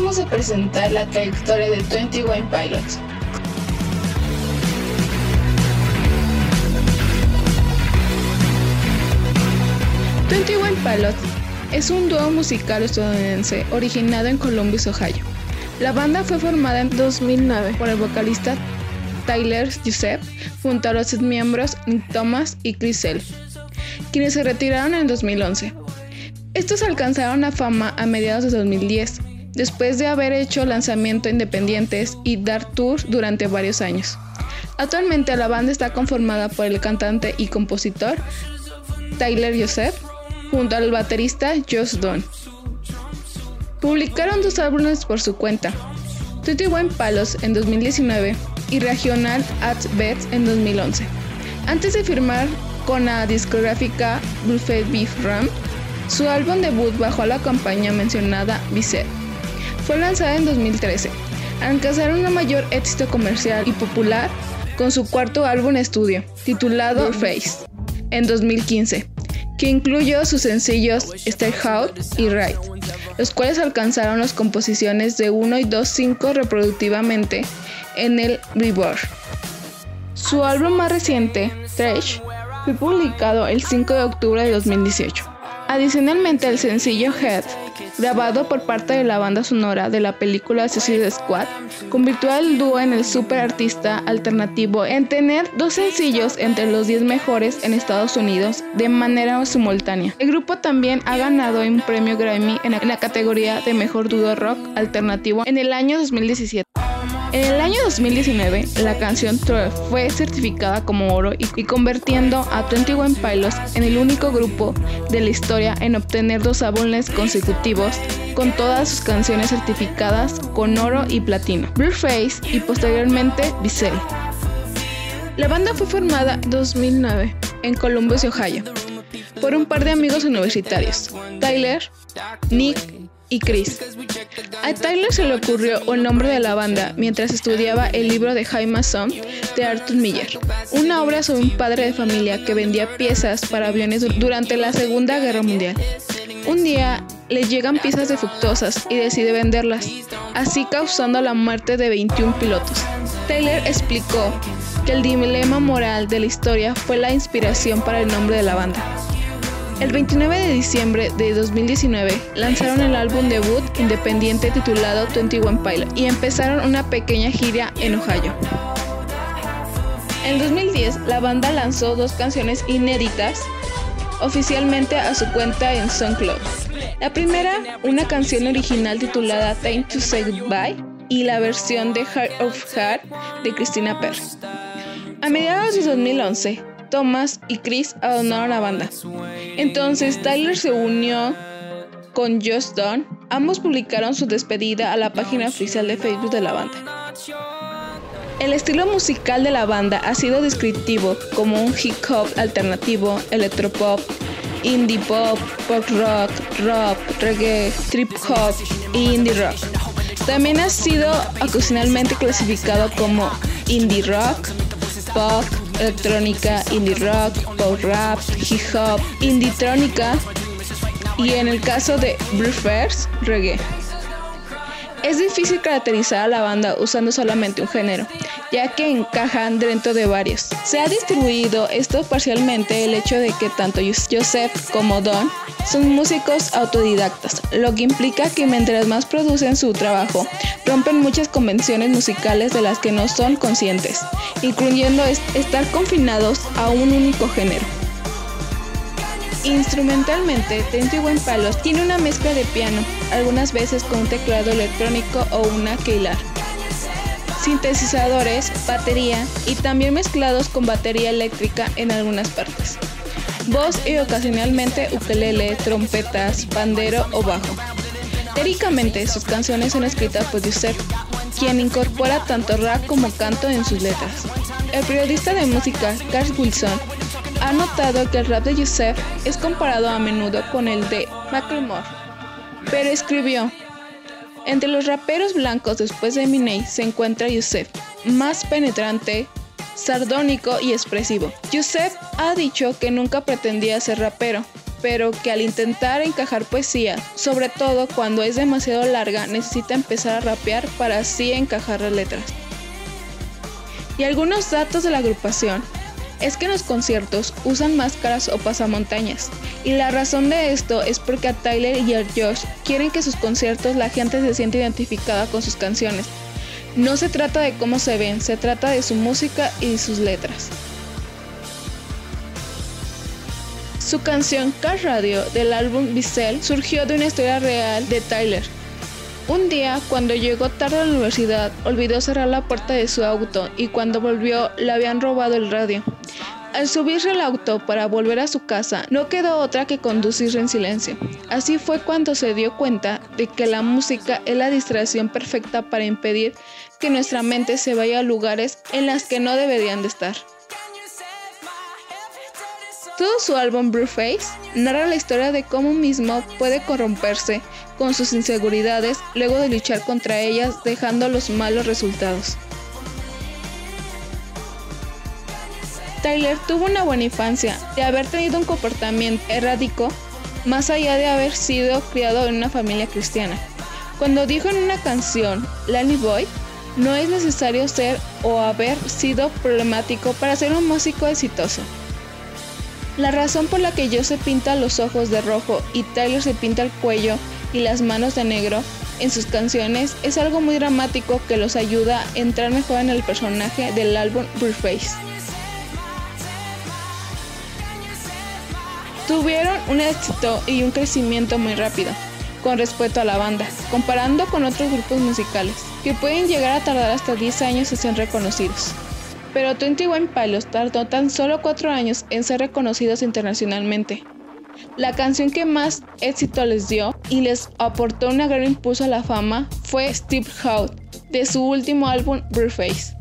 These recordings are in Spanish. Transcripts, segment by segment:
vamos a presentar la trayectoria de 21 Pilots. Pilots es un dúo musical estadounidense originado en Columbus, Ohio. La banda fue formada en 2009 por el vocalista Tyler Joseph junto a los miembros Nick Thomas y Chris Sale, quienes se retiraron en 2011. Estos alcanzaron la fama a mediados de 2010, después de haber hecho lanzamientos independientes y dar tours durante varios años. Actualmente la banda está conformada por el cantante y compositor Tyler Joseph junto al baterista Josh Dun. Publicaron 2 álbumes por su cuenta, 21 Pilots en 2019 y Regional at Best en 2011, antes de firmar con la discográfica Buffet Beef Ram. Su álbum debut bajo la compañía mencionada Bizet fue lanzado en 2013. Alcanzaron un mayor éxito comercial y popular con su cuarto álbum estudio, titulado Face, en 2015, que incluyó sus sencillos Stay Out y Ride, los cuales alcanzaron las composiciones de 1 y 2.5 reproductivamente en el Billboard. Su álbum más reciente, Trash, fue publicado el 5 de octubre de 2018. Adicionalmente, el sencillo Head, grabado por parte de la banda sonora de la película Suicide Squad, convirtió al dúo en el super artista alternativo en tener 2 sencillos entre los 10 mejores en Estados Unidos de manera simultánea. El grupo también ha ganado un premio Grammy en la categoría de Mejor Dúo Rock Alternativo en el año 2017. En el año 2019, la canción 12 fue certificada como oro y convirtiendo a 21 Pilots en el único grupo de la historia en obtener 2 álbumes consecutivos con todas sus canciones certificadas con oro y platino, Blueface y posteriormente Bizet. La banda fue formada en 2009 en Columbus, Ohio, por un par de amigos universitarios, Tyler, Nick y Chris. A Tyler se le ocurrió el nombre de la banda mientras estudiaba el libro de High Mason de Arthur Miller, una obra sobre un padre de familia que vendía piezas para aviones durante la Segunda Guerra Mundial. Un día le llegan piezas defectuosas y decide venderlas, así causando la muerte de 21 pilotos. Tyler explicó que el dilema moral de la historia fue la inspiración para el nombre de la banda. El 29 de diciembre de 2019 lanzaron el álbum debut independiente titulado 21 Pilots y empezaron una pequeña gira en Ohio. En 2010 la banda lanzó 2 canciones inéditas oficialmente a su cuenta en SoundCloud. La primera, una canción original titulada Time to Say Goodbye y la versión de Heart of Heart de Christina Perri. A mediados de 2011, Thomas y Chris abandonaron la banda. Entonces Tyler se unió con Josh Dun. Ambos publicaron su despedida a la página oficial de Facebook de la banda. El estilo musical de la banda ha sido descriptivo como un hip hop alternativo, electropop, indie pop, pop rock, rock, reggae, trip hop y indie rock. También ha sido ocasionalmente clasificado como indie rock, pop, electrónica, indie rock, pop rap, hip hop, indie-trónica y en el caso de Blueface, reggae. Es difícil caracterizar a la banda usando solamente un género, ya que encajan dentro de varios. Se ha distribuido esto parcialmente el hecho de que tanto Joseph como Don son músicos autodidactas, lo que implica que mientras más producen su trabajo, rompen muchas convenciones musicales de las que no son conscientes, incluyendo estar confinados a un único género. Instrumentalmente, 21 Pilots tiene una mezcla de piano, algunas veces con un teclado electrónico o una keyboard, sintetizadores, batería y también mezclados con batería eléctrica en algunas partes, voz y ocasionalmente ukelele, trompetas, pandero o bajo. Teóricamente, sus canciones son escritas por Joseph, quien incorpora tanto rap como canto en sus letras. El periodista de música Carl Wilson ha notado que el rap de Joseph es comparado a menudo con el de Macklemore, pero escribió: entre los raperos blancos después de Eminem se encuentra Joseph, más penetrante, sardónico y expresivo. Joseph ha dicho que nunca pretendía ser rapero, pero que al intentar encajar poesía, sobre todo cuando es demasiado larga, necesita empezar a rapear para así encajar las letras. Y algunos datos de la agrupación es que en los conciertos usan máscaras o pasamontañas, y la razón de esto es porque a Tyler y a Josh quieren que sus conciertos la gente se sienta identificada con sus canciones. No se trata de cómo se ven, se trata de su música y sus letras. Su canción Car Radio del álbum Bissell surgió de una historia real de Tyler. Un día, cuando llegó tarde a la universidad, olvidó cerrar la puerta de su auto y cuando volvió le habían robado el radio. Al subirse al auto para volver a su casa, no quedó otra que conducir en silencio. Así fue cuando se dio cuenta de que la música es la distracción perfecta para impedir que nuestra mente se vaya a lugares en las que no deberían de estar. Todo su álbum Blueface narra la historia de cómo mismo puede corromperse con sus inseguridades luego de luchar contra ellas, dejando los malos resultados. Tyler tuvo una buena infancia, de haber tenido un comportamiento errático, más allá de haber sido criado en una familia cristiana. Cuando dijo en una canción, Lanny Boy, no es necesario ser o haber sido problemático para ser un músico exitoso. La razón por la que Josh se pinta los ojos de rojo y Tyler se pinta el cuello y las manos de negro en sus canciones es algo muy dramático que los ayuda a entrar mejor en el personaje del álbum Blueface. Tuvieron un éxito y un crecimiento muy rápido con respecto a la banda, comparando con otros grupos musicales, que pueden llegar a tardar hasta 10 años en ser reconocidos. Pero 21 Pilots tardó tan solo 4 años en ser reconocidos internacionalmente. La canción que más éxito les dio y les aportó un gran impulso a la fama fue Step Out, de su último álbum Blueface.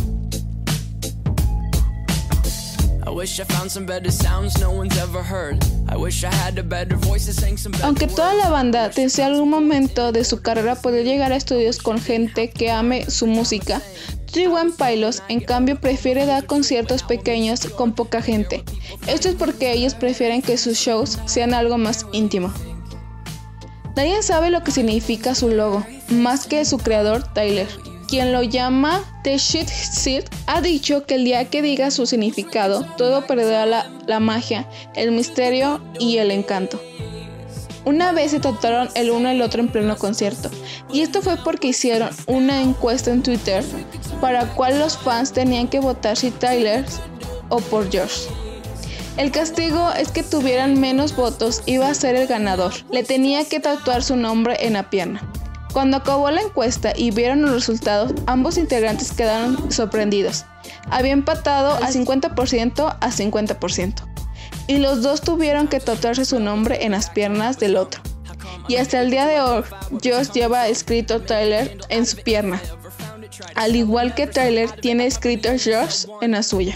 Aunque toda la banda desea algún momento de su carrera poder llegar a estudios con gente que ame su música, 21 Pilots en cambio prefiere dar conciertos pequeños con poca gente. Esto es porque ellos prefieren que sus shows sean algo más íntimo. Nadie sabe lo que significa su logo, más que su creador Tyler, quien lo llama The Shit Seed. Ha dicho que el día que diga su significado, todo perderá la magia, el misterio y el encanto. Una vez se trataron el uno al otro en pleno concierto, y esto fue porque hicieron una encuesta en Twitter para cual los fans tenían que votar si Tyler o por Josh. El castigo es que tuvieran menos votos iba a ser el ganador. Le tenía que tatuar su nombre en la pierna. Cuando acabó la encuesta y vieron los resultados, ambos integrantes quedaron sorprendidos. Había empatado al 50% a 50%. Y los dos tuvieron que tatuarse su nombre en las piernas del otro. Y hasta el día de hoy, Josh lleva escrito Tyler en su pierna, al igual que Tyler tiene escrito Josh en la suya.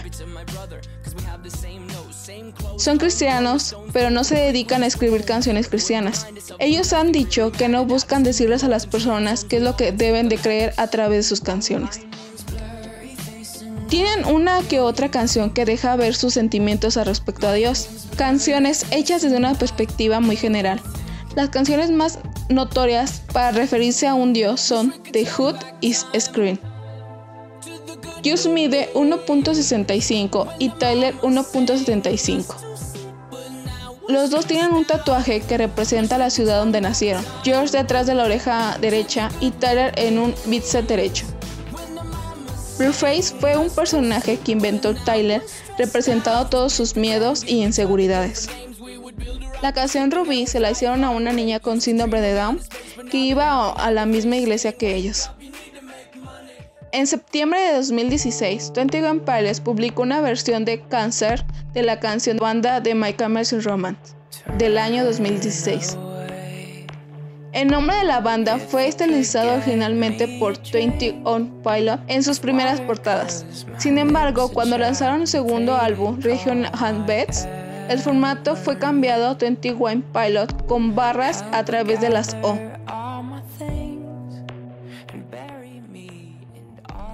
Son cristianos, pero no se dedican a escribir canciones cristianas. Ellos han dicho que no buscan decirles a las personas qué es lo que deben de creer a través de sus canciones. Tienen una que otra canción que deja ver sus sentimientos al respecto a Dios, canciones hechas desde una perspectiva muy general. Las canciones más notorias para referirse a un Dios son The Hood is Scream. Josh mide 1.65 y Tyler 1.75. Los dos tienen un tatuaje que representa la ciudad donde nacieron, Josh detrás de la oreja derecha y Tyler en un bíceps derecho. Blueface fue un personaje que inventó Tyler, representando todos sus miedos y inseguridades. La canción Ruby se la hicieron a una niña con síndrome de Down que iba a la misma iglesia que ellos. En septiembre de 2016, 21 Pilots publicó una versión de Cancer de la canción banda de My Chemical Romance del año 2016. El nombre de la banda fue estilizado originalmente por 21 Pilots en sus primeras portadas. Sin embargo, cuando lanzaron su segundo álbum, Region Handbeds, el formato fue cambiado a 21 Pilots con barras a través de las O.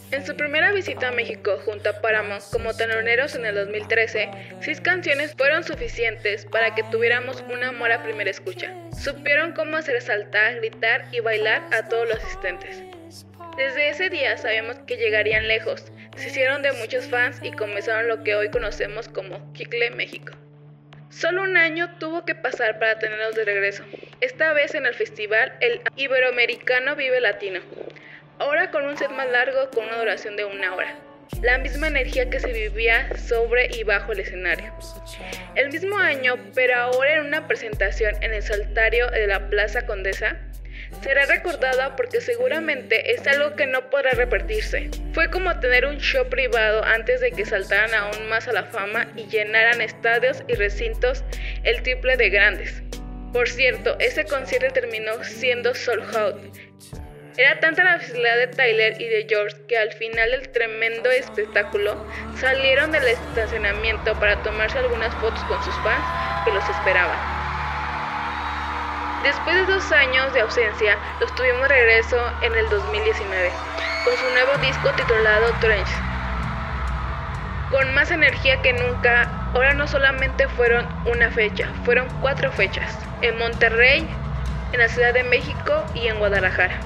En su primera visita a México junto a Paramount como teloneros en el 2013, 6 canciones fueron suficientes para que tuviéramos un amor a primera escucha. Supieron cómo hacer saltar, gritar y bailar a todos los asistentes. Desde ese día sabíamos que llegarían lejos, se hicieron de muchos fans y comenzaron lo que hoy conocemos como Chicle México. Solo un año tuvo que pasar para tenerlos de regreso, esta vez en el festival El Iberoamericano Vive Latino. Ahora con un set más largo con una duración de 1 hora. La misma energía que se vivía sobre y bajo el escenario. El mismo año, pero ahora en una presentación en el Saltario de la Plaza Condesa, será recordada porque seguramente es algo que no podrá repetirse. Fue como tener un show privado antes de que saltaran aún más a la fama y llenaran estadios y recintos el triple de grandes. Por cierto, ese concierto terminó siendo sold out. Era tanta la felicidad de Tyler y de George que al final del tremendo espectáculo salieron del estacionamiento para tomarse algunas fotos con sus fans que los esperaban. Después de 2 años de ausencia, los tuvimos de regreso en el 2019 con su nuevo disco titulado Trench. Con más energía que nunca, ahora no solamente fueron una fecha, fueron 4 fechas, en Monterrey, en la Ciudad de México y en Guadalajara.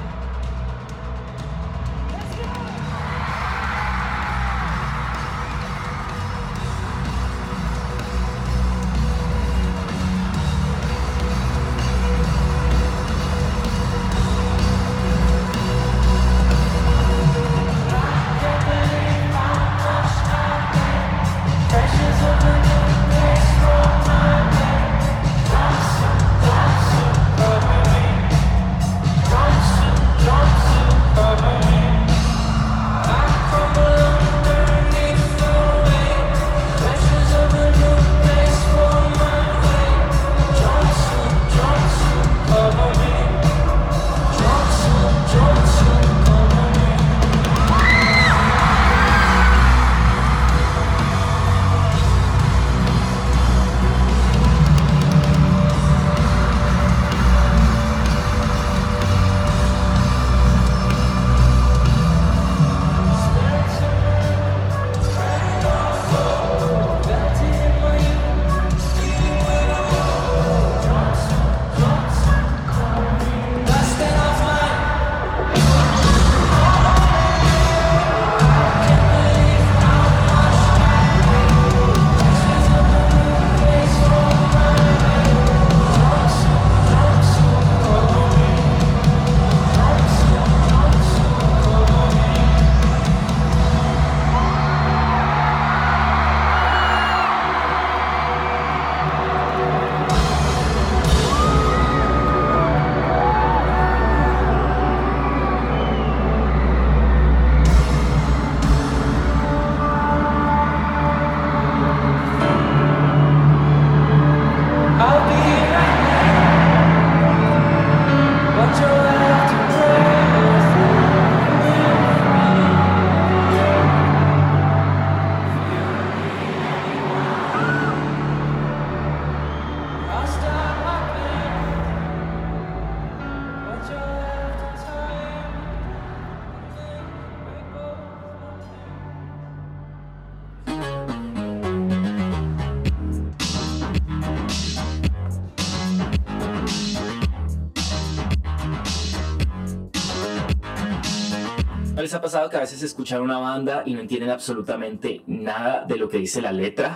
¿No les ha pasado que a veces escuchan una banda y no entienden absolutamente nada de lo que dice la letra?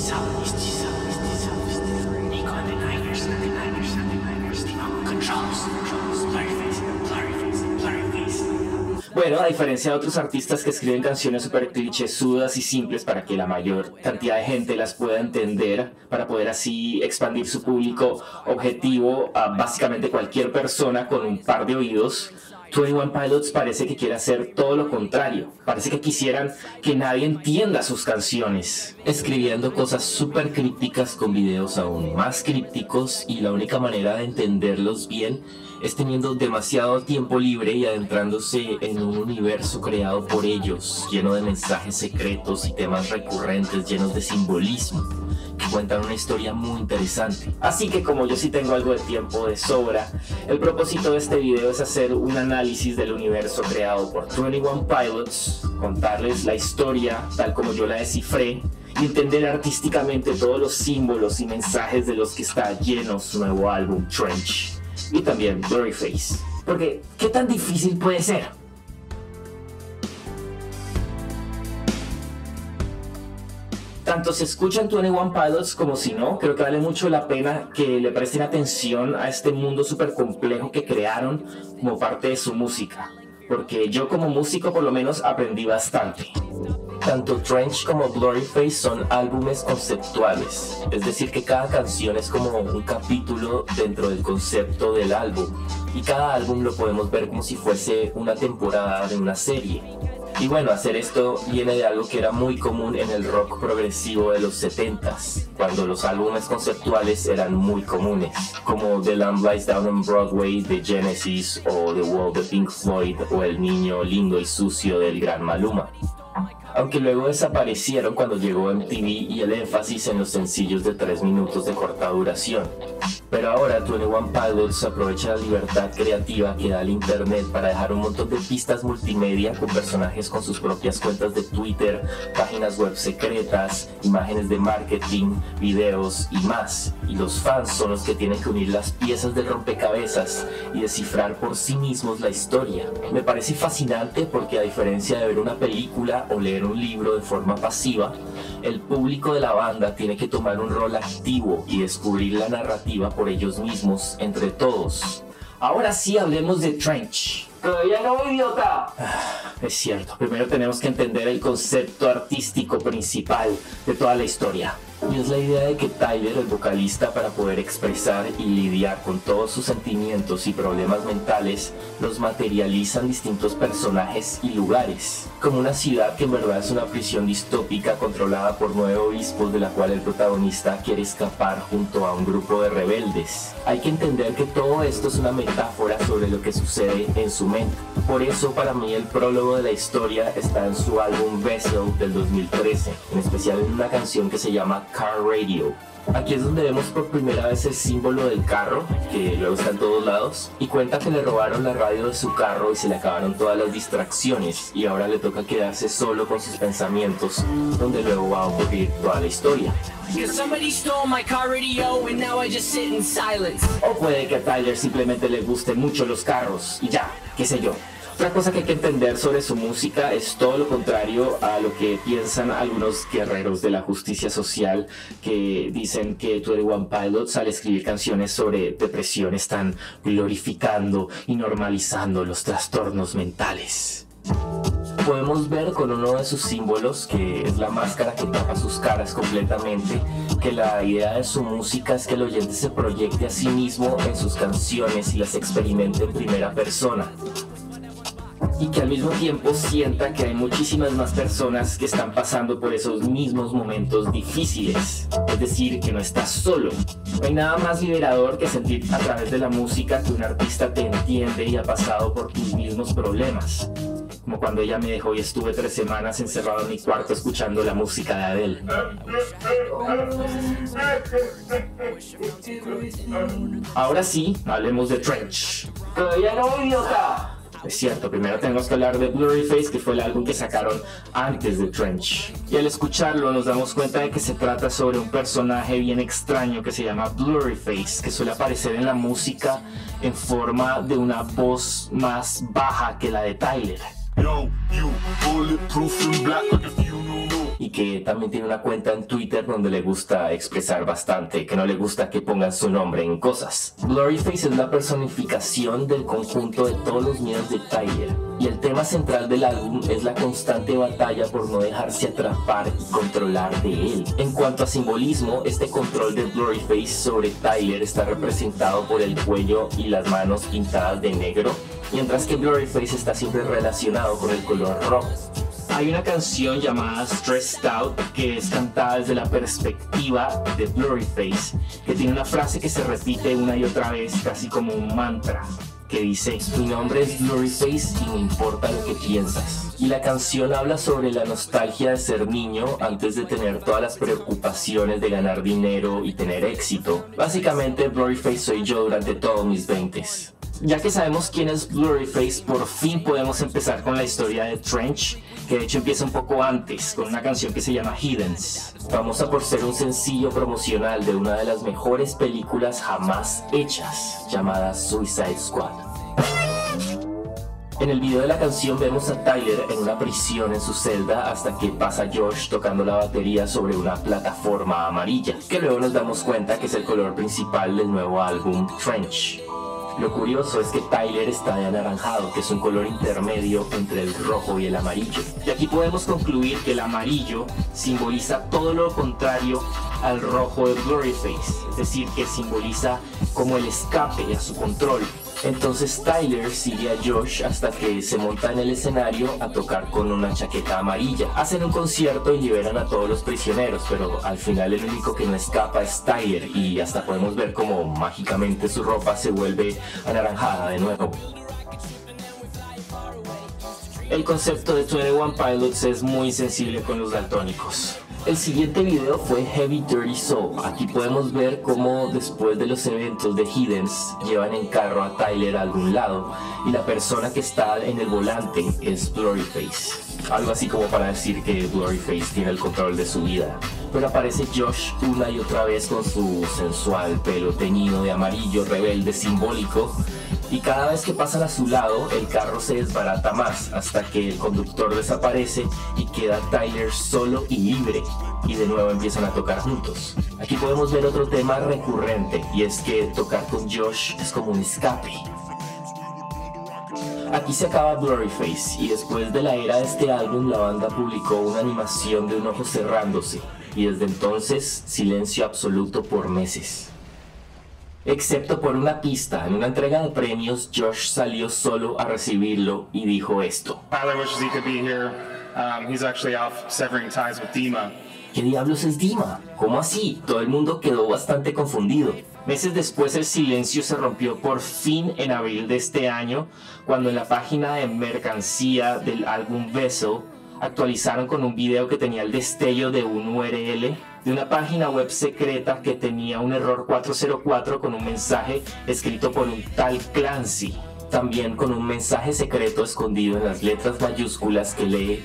Bueno, a diferencia de otros artistas que escriben canciones súper clichésudas y simples para que la mayor cantidad de gente las pueda entender, para poder así expandir su público objetivo a básicamente cualquier persona con un par de oídos, 21 Pilots parece que quiere hacer todo lo contrario. Parece que quisieran que nadie entienda sus canciones, escribiendo cosas súper crípticas con videos aún más crípticos, y la única manera de entenderlos bien es teniendo demasiado tiempo libre y adentrándose en un universo creado por ellos, lleno de mensajes secretos y temas recurrentes llenos de simbolismo. que cuentan una historia muy interesante. Así que como yo sí tengo algo de tiempo de sobra, el propósito de este video es hacer un análisis del universo creado por 21 Pilots, contarles la historia tal como yo la descifré y entender artísticamente todos los símbolos y mensajes de los que está lleno su nuevo álbum Trench, y también Blurryface. Porque, ¿qué tan difícil puede ser? Tanto se escuchan 21 Pilots como si no, creo que vale mucho la pena que le presten atención a este mundo súper complejo que crearon como parte de su música, porque yo como músico por lo menos aprendí bastante. Tanto Trench como Blurryface son álbumes conceptuales, es decir que cada canción es como un capítulo dentro del concepto del álbum, y cada álbum lo podemos ver como si fuese una temporada de una serie. Y bueno, hacer esto viene de algo que era muy común en el rock progresivo de los 70s, cuando los álbumes conceptuales eran muy comunes, como The Lamb Lies Down on Broadway de Genesis, o The Wall de Pink Floyd, o El Niño Lindo y Sucio del Gran Maluma. Aunque luego desaparecieron cuando llegó MTV y el énfasis en los sencillos de 3 minutos de corta duración. Pero ahora 21 Pilots aprovecha la libertad creativa que da el internet para dejar un montón de pistas multimedia con personajes con sus propias cuentas de Twitter, páginas web secretas, imágenes de marketing, videos y más. Y los fans son los que tienen que unir las piezas del rompecabezas y descifrar por sí mismos la historia. Me parece fascinante porque, a diferencia de ver una película o leer un libro de forma pasiva, el público de la banda tiene que tomar un rol activo y descubrir la narrativa por ellos mismos, entre todos. Ahora sí hablemos de Trench. ¡Todavía no, idiota! Es cierto, primero tenemos que entender el concepto artístico principal de toda la historia. Y es la idea de que Tyler, el vocalista, para poder expresar y lidiar con todos sus sentimientos y problemas mentales, los materializa en distintos personajes y lugares, como una ciudad que en verdad es una prisión distópica controlada por 9 obispos, de la cual el protagonista quiere escapar junto a un grupo de rebeldes. Hay que entender que todo esto es una metáfora sobre lo que sucede en su mente. Por eso, para mí, el prólogo de la historia está en su álbum Vessel del 2013, en especial en una canción que se llama Car Radio. Aquí es donde vemos por primera vez el símbolo del carro, que luego está en todos lados, y cuenta que le robaron la radio de su carro y se le acabaron todas las distracciones, y ahora le toca quedarse solo con sus pensamientos, donde luego va a ocurrir toda la historia. O puede que a Tyler simplemente le gusten mucho los carros, y ya, qué sé yo. Otra cosa que hay que entender sobre su música es todo lo contrario a lo que piensan algunos guerreros de la justicia social, que dicen que 21 Pilots, al escribir canciones sobre depresión, están glorificando y normalizando los trastornos mentales. Podemos ver con uno de sus símbolos, que es la máscara que tapa sus caras completamente, que la idea de su música es que el oyente se proyecte a sí mismo en sus canciones y las experimente en primera persona, y que al mismo tiempo sienta que hay muchísimas más personas que están pasando por esos mismos momentos difíciles, es decir, que no estás solo. No hay nada más liberador que sentir a través de la música que un artista te entiende y ha pasado por tus mismos problemas, como cuando ella me dejó y estuve 3 semanas encerrado en mi cuarto escuchando la música de Adele. Ahora sí, hablemos de Trench. ¡Todavía no, idiota! Es cierto, primero tenemos que hablar de Blurryface, que fue el álbum que sacaron antes de Trench. Y al escucharlo nos damos cuenta de que se trata sobre un personaje bien extraño que se llama Blurryface, que suele aparecer en la música en forma de una voz más baja que la de Tyler. Y que también tiene una cuenta en Twitter donde le gusta expresar bastante, que no le gusta que pongan su nombre en cosas. Blurryface es la personificación del conjunto de todos los miedos de Tyler, y el tema central del álbum es la constante batalla por no dejarse atrapar y controlar de él. En cuanto a simbolismo, este control de Blurryface sobre Tyler está representado por el cuello y las manos pintadas de negro, mientras que Blurryface está siempre relacionado con el color rojo. Hay una canción llamada Stressed Out que es cantada desde la perspectiva de Blurryface, que tiene una frase que se repite una y otra vez, casi como un mantra, que que dice: mi nombre es Blurryface y me importa lo que piensas. Y la canción habla sobre la nostalgia de ser niño antes de tener todas las preocupaciones de ganar dinero y tener éxito. Básicamente, Blurryface soy yo durante todos mis 20s. Ya que sabemos quién es Blurryface, por fin podemos empezar con la historia de Trench, que de hecho empieza un poco antes, con una canción que se llama Hiddens, famosa por ser un sencillo promocional de una de las mejores películas jamás hechas, llamada Suicide Squad. En el video de la canción vemos a Tyler en una prisión en su celda hasta que pasa Josh tocando la batería sobre una plataforma amarilla, que luego nos damos cuenta que es el color principal del nuevo álbum Trench. Lo curioso es que Tyler está de anaranjado, que es un color intermedio entre el rojo y el amarillo. Y aquí podemos concluir que el amarillo simboliza todo lo contrario al rojo de Blurryface, es decir, que simboliza como el escape a su control. Entonces Tyler sigue a Josh hasta que se monta en el escenario a tocar con una chaqueta amarilla. Hacen un concierto y liberan a todos los prisioneros, pero al final el único que no escapa es Tyler, y hasta podemos ver como mágicamente su ropa se vuelve anaranjada de nuevo. El concepto de 21 Pilots es muy sensible con los daltónicos. El siguiente video fue Heavy Dirty Soul. Aquí podemos ver cómo después de los eventos de Hiddens llevan en carro a Tyler a algún lado y la persona que está en el volante es Blurryface. Algo así como para decir que Blurryface tiene el control de su vida. Pero aparece Josh una y otra vez con su sensual pelo teñido de amarillo rebelde simbólico, y cada vez que pasan a su lado el carro se desbarata más hasta que el conductor desaparece y queda Tyler solo y libre, y de nuevo empiezan a tocar juntos. Aquí podemos ver otro tema recurrente, y es que tocar con Josh es como un escape. Aquí se acaba Blurryface, y después de la era de este álbum la banda publicó una animación de un ojo cerrándose, y desde entonces silencio absoluto por meses. Excepto por una pista, en una entrega de premios, Josh salió solo a recibirlo y dijo esto. Tyler wishes he could be here. He's actually off severing ties with Dima. ¿Qué diablos es Dima? ¿Cómo así? Todo el mundo quedó bastante confundido. Meses después el silencio se rompió por fin en abril de este año, cuando en la página de mercancía del álbum Vessel actualizaron con un video que tenía el destello de un URL de una página web secreta que tenía un error 404 con un mensaje escrito por un tal Clancy. También con un mensaje secreto escondido en las letras mayúsculas que lee: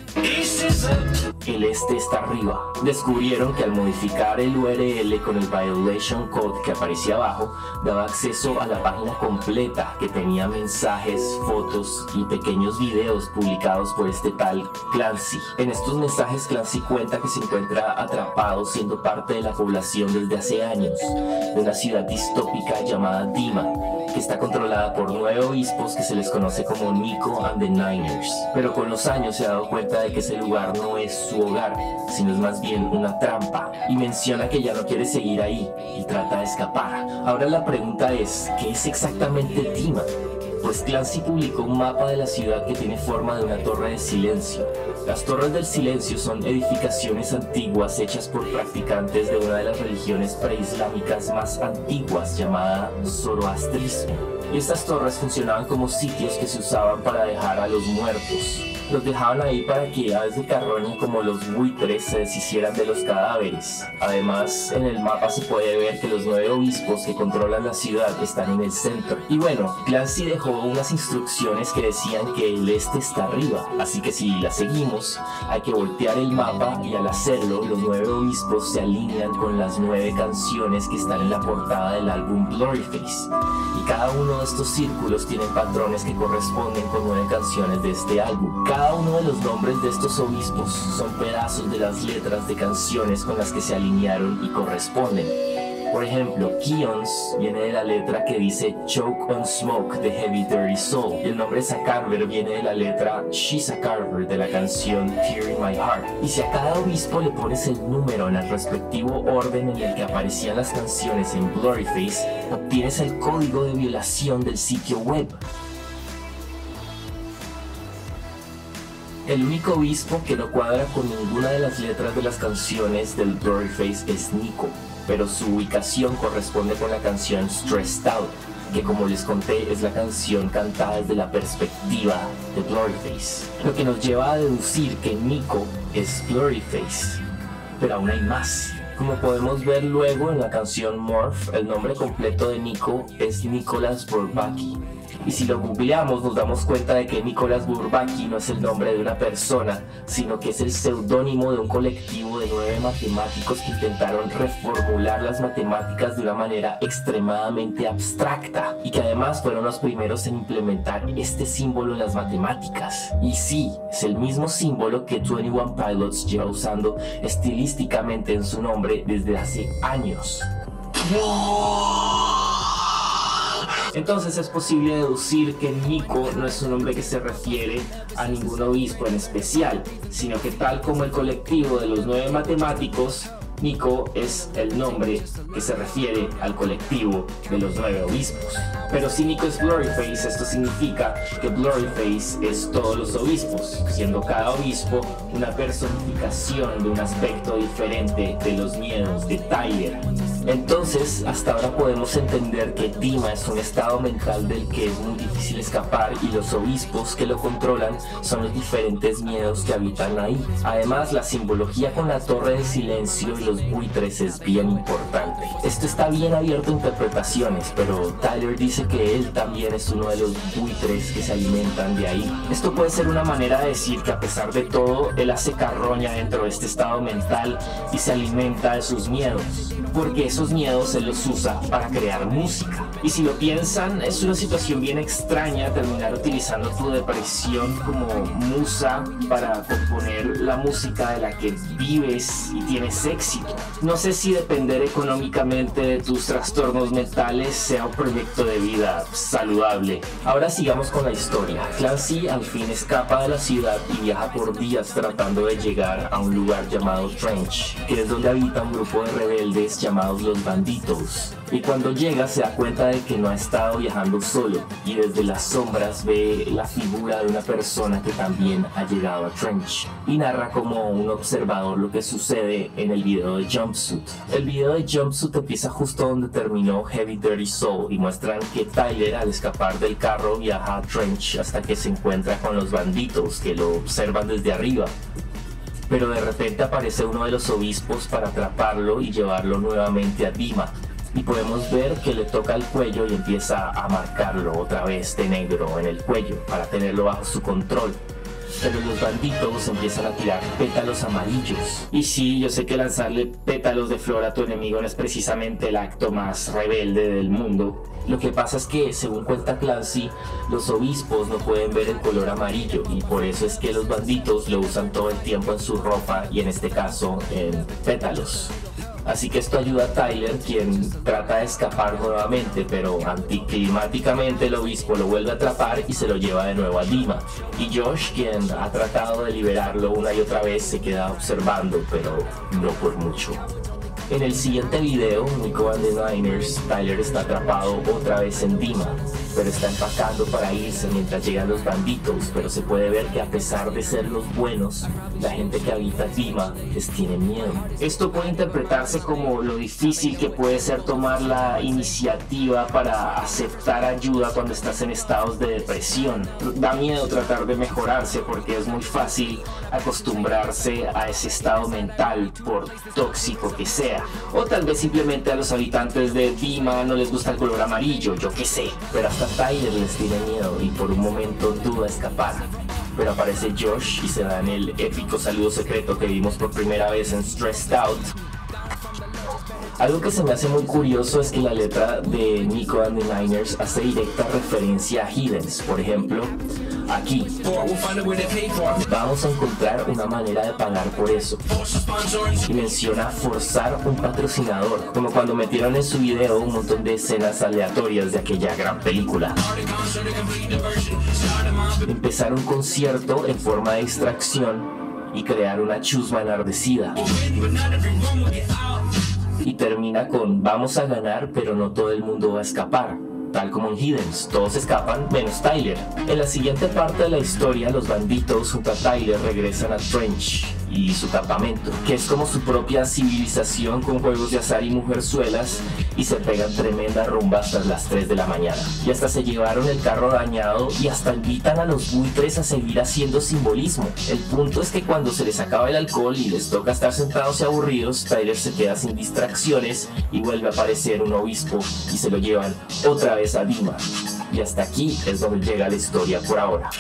el este está arriba. Descubrieron que al modificar el URL con el violation code que aparecía abajo, daba acceso a la página completa que tenía mensajes, fotos y pequeños videos publicados por este tal Clancy. En estos mensajes Clancy cuenta que se encuentra atrapado siendo parte de la población desde hace años, de una ciudad distópica llamada Dima, que está controlada por 9 obispos que se les conoce como Nico and the Niners. Pero con los años se ha dado cuenta de que ese lugar no es su hogar, sino es más bien una trampa, y menciona que ya no quiere seguir ahí y trata de escapar. Ahora la pregunta es, ¿qué es exactamente Dima? Pues Clancy publicó un mapa de la ciudad que tiene forma de una torre de silencio. Las torres del silencio son edificaciones antiguas hechas por practicantes de una de las religiones preislámicas más antiguas, llamada Zoroastrismo. Y estas torres funcionaban como sitios que se usaban para dejar a los muertos. Los dejaban ahí para que aves de carroña como los buitres se deshicieran de los cadáveres. Además, en el mapa se puede ver que los 9 obispos que controlan la ciudad están en el centro. Y bueno, Clancy dejó unas instrucciones que decían que el este está arriba, así que si las seguimos, hay que voltear el mapa, y al hacerlo, los 9 obispos se alinean con las 9 canciones que están en la portada del álbum Blurryface. Y cada uno de estos círculos tienen patrones que corresponden con 9 canciones de este álbum. Cada uno de los nombres de estos obispos son pedazos de las letras de canciones con las que se alinearon y corresponden. Por ejemplo, Keons viene de la letra que dice Choke on Smoke de Heavy Dirty Soul. Y el nombre Sacarver viene de la letra She's a Carver de la canción Tear in My Heart. Y si a cada obispo le pones el número en el respectivo orden en el que aparecían las canciones en Blurryface, obtienes el código de violación del sitio web. El único obispo que no cuadra con ninguna de las letras de las canciones del Blurryface es Nico, pero su ubicación corresponde con la canción Stressed Out, que como les conté es la canción cantada desde la perspectiva de Blurryface, lo que nos lleva a deducir que Nico es Blurryface. Pero aún hay más. Como podemos ver luego en la canción Morph, el nombre completo de Nico es Nicholas Bourbaki. Y si lo googleamos nos damos cuenta de que Nicholas Bourbaki no es el nombre de una persona, sino que es el seudónimo de un colectivo de 9 matemáticos que intentaron reformular las matemáticas de una manera extremadamente abstracta y que además fueron los primeros en implementar este símbolo en las matemáticas. Y sí, es el mismo símbolo que 21 Pilots lleva usando estilísticamente en su nombre desde hace años. Entonces es posible deducir que Nico no es un nombre que se refiere a ningún obispo en especial, sino que tal como el colectivo de los 9 matemáticos, Nico es el nombre que se refiere al colectivo de los 9 obispos. Pero si Nico es Blurryface, esto significa que Blurryface es todos los obispos, siendo cada obispo una personificación de un aspecto diferente de los miedos de Tyler. Entonces, hasta ahora podemos entender que Dima es un estado mental del que es muy difícil escapar y los obispos que lo controlan son los diferentes miedos que habitan ahí. Además, la simbología con la torre de silencio y los buitres es bien importante. Esto está bien abierto a interpretaciones, pero Tyler dice que él también es uno de los buitres que se alimentan de ahí. Esto puede ser una manera de decir que a pesar de todo, él hace carroña dentro de este estado mental y se alimenta de sus miedos, porque esos miedos él los usa para crear música. Y si lo piensan, es una situación bien extraña terminar utilizando tu depresión como musa para componer la música de la que vives y tienes éxito. No sé si depender económicamente de tus trastornos mentales sea un proyecto de vida saludable. Ahora sigamos con la historia. Clancy al fin escapa de la ciudad y viaja por días tratando de llegar a un lugar llamado Trench, que es donde habita un grupo de rebeldes llamados los Banditos. Y cuando llega se da cuenta de que no ha estado viajando solo y desde las sombras ve la figura de una persona que también ha llegado a Trench y narra como un observador lo que sucede en el video de Jumpsuit. El video de Jumpsuit empieza justo donde terminó Heavy Dirty Soul y muestran que Tyler al escapar del carro viaja a Trench hasta que se encuentra con los banditos que lo observan desde arriba. Pero de repente aparece uno de los obispos para atraparlo y llevarlo nuevamente a Dima. Y podemos ver que le toca el cuello y empieza a marcarlo otra vez de negro en el cuello para tenerlo bajo su control. Pero los banditos empiezan a tirar pétalos amarillos. Y sí, yo sé que lanzarle pétalos de flor a tu enemigo no es precisamente el acto más rebelde del mundo. Lo que pasa es que, según cuenta Clancy, los obispos no pueden ver el color amarillo y por eso es que los banditos lo usan todo el tiempo en su ropa y en este caso en pétalos. Así que esto ayuda a Tyler, quien trata de escapar nuevamente, pero anticlimáticamente el obispo lo vuelve a atrapar y se lo lleva de nuevo a Dima. Y Josh, quien ha tratado de liberarlo una y otra vez, se queda observando, pero no por mucho. En el siguiente video, Nico and the Niners, Tyler está atrapado otra vez en Dima, pero está empacando para irse mientras llegan los banditos, pero se puede ver que a pesar de ser los buenos, la gente que habita Dima les tiene miedo. Esto puede interpretarse como lo difícil que puede ser tomar la iniciativa para aceptar ayuda cuando estás en estados de depresión. Da miedo tratar de mejorarse porque es muy fácil acostumbrarse a ese estado mental, por tóxico que sea. O tal vez simplemente a los habitantes de Dima no les gusta el color amarillo, yo qué sé. Pero hasta Tyler les tiene miedo y por un momento duda escapar. Pero aparece Josh y se dan el épico saludo secreto que vimos por primera vez en Stressed Out. Algo que se me hace muy curioso es que la letra de Nico and the Niners hace directa referencia a Hiddens. Por ejemplo, aquí vamos a encontrar una manera de pagar por eso, y menciona forzar un patrocinador, como cuando metieron en su video un montón de escenas aleatorias de aquella gran película. Empezar un concierto en forma de distracción y crear una chusma enardecida. Y termina con vamos a ganar pero no todo el mundo va a escapar. Tal como en Hiddens, todos escapan menos Tyler. En la siguiente parte de la historia, los banditos junto a Tyler regresan a Trench y su campamento, que es como su propia civilización con juegos de azar y mujerzuelas, y se pegan tremenda rumba hasta las 3 de la mañana. Y hasta se llevaron el carro dañado y hasta invitan a los buitres a seguir haciendo simbolismo. El punto es que cuando se les acaba el alcohol y les toca estar sentados y aburridos, Tyler se queda sin distracciones y vuelve a aparecer un obispo y se lo llevan otra vez a Dima. Y hasta aquí es donde llega la historia por ahora.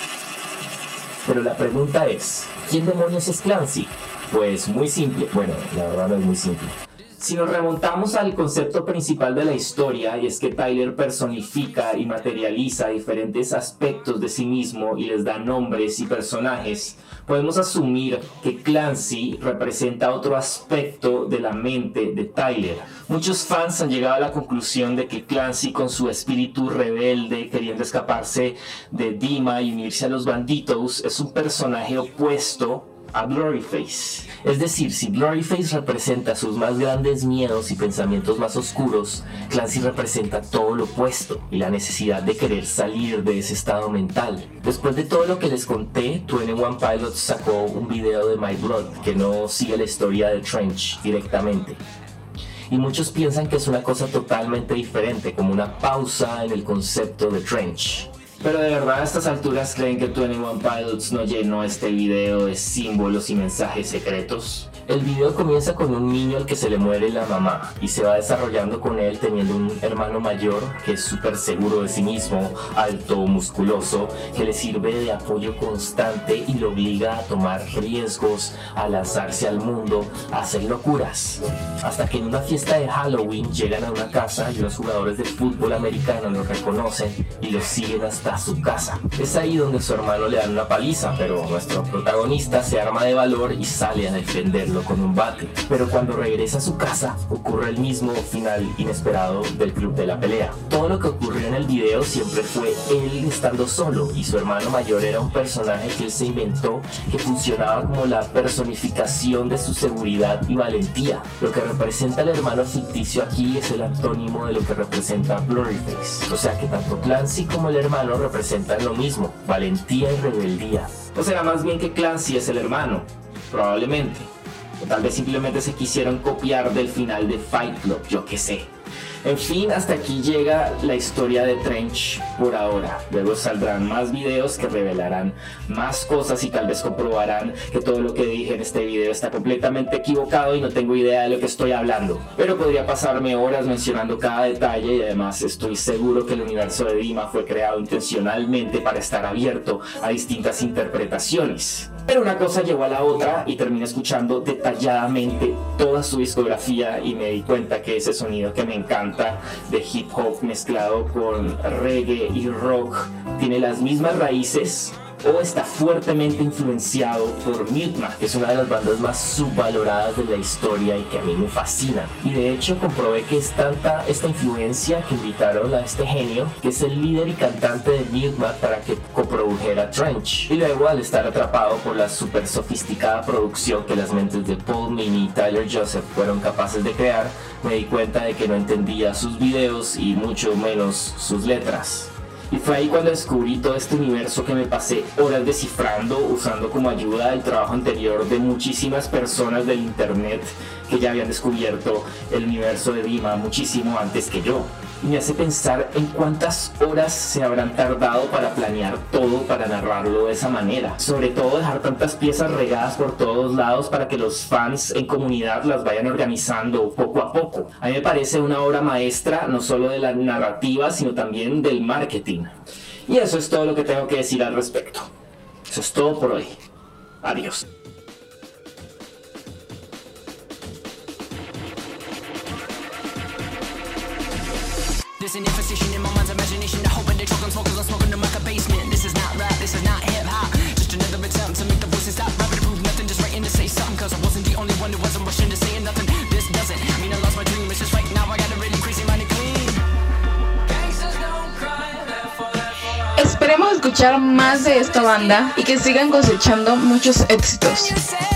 Pero la pregunta es, ¿quién demonios es Clancy? Pues muy simple, bueno, la verdad no es muy simple. Si nos remontamos al concepto principal de la historia, y es que Tyler personifica y materializa diferentes aspectos de sí mismo y les da nombres y personajes, podemos asumir que Clancy representa otro aspecto de la mente de Tyler. Muchos fans han llegado a la conclusión de que Clancy, con su espíritu rebelde, queriendo escaparse de Dima y unirse a los banditos, es un personaje opuesto a Blurryface. Es decir, si Blurryface representa sus más grandes miedos y pensamientos más oscuros, Clancy representa todo lo opuesto y la necesidad de querer salir de ese estado mental. Después de todo lo que les conté, 21 Pilots sacó un video de My Blood que no sigue la historia de Trench directamente. Y muchos piensan que es una cosa totalmente diferente, como una pausa en el concepto de Trench. Pero de verdad a estas alturas creen que 21 Pilots no llenó este video de símbolos y mensajes secretos. El video comienza con un niño al que se le muere la mamá y se va desarrollando con él teniendo un hermano mayor que es súper seguro de sí mismo, alto, musculoso, que le sirve de apoyo constante y lo obliga a tomar riesgos, a lanzarse al mundo, a hacer locuras. Hasta que en una fiesta de Halloween llegan a una casa y los jugadores de fútbol americano lo reconocen y lo siguen hasta su casa. Es ahí donde su hermano le dan una paliza, pero nuestro protagonista se arma de valor y sale a defenderlo con un bate. Pero cuando regresa a su casa, ocurre el mismo final inesperado del club de la pelea. Todo lo que ocurrió en el video siempre fue él estando solo, y su hermano mayor era un personaje que él se inventó que funcionaba como la personificación de su seguridad y valentía. Lo que representa el hermano ficticio aquí es el antónimo de lo que representa Blurryface. O sea que tanto Clancy como el hermano representan lo mismo, valentía y rebeldía. O sea, más bien que Clancy es el hermano, probablemente. O tal vez simplemente se quisieron copiar del final de Fight Club, yo qué sé. En fin, hasta aquí llega la historia de Trench por ahora. Luego saldrán más videos que revelarán más cosas y tal vez comprobarán que todo lo que dije en este video está completamente equivocado y no tengo idea de lo que estoy hablando. Pero podría pasarme horas mencionando cada detalle, y además estoy seguro que el universo de Dima fue creado intencionalmente para estar abierto a distintas interpretaciones. Pero una cosa llevó a la otra y terminé escuchando detalladamente toda su discografía y me di cuenta que ese sonido que me encanta de hip hop mezclado con reggae y rock tiene las mismas raíces o está fuertemente influenciado por Mutma, que es una de las bandas más subvaloradas de la historia y que a mí me fascina. Y de hecho comprobé que es tanta esta influencia que invitaron a este genio, que es el líder y cantante de Mutma, para que coprodujera Trench. Y luego, al estar atrapado por la súper sofisticada producción que las mentes de Paul Meany y Tyler Joseph fueron capaces de crear, me di cuenta de que no entendía sus videos y mucho menos sus letras. Y fue ahí cuando descubrí todo este universo que me pasé horas descifrando, usando como ayuda el trabajo anterior de muchísimas personas del internet que ya habían descubierto el universo de Dima muchísimo antes que yo. Y me hace pensar en cuántas horas se habrán tardado para planear todo, para narrarlo de esa manera. Sobre todo dejar tantas piezas regadas por todos lados para que los fans en comunidad las vayan organizando poco a poco. A mí me parece una obra maestra, no solo de la narrativa, sino también del marketing. Y eso es todo lo que tengo que decir al respecto. Eso es todo por hoy. Adiós. There's an imposition in my mind's imagination. I hope they choke on smokers, I'm smoking them like a basement. This is not rap, this is not hip-hop. Just another attempt to make the voices stop rapping to prove nothing, just writing to say something. Cause I wasn't the only one who wasn't rushing to saying nothing. This doesn't mean I lost my dream, it's just right now I got a really crazy mind and clean. Gangsters don't cry, therefore. Esperemos escuchar más de esta banda y que sigan cosechando muchos éxitos.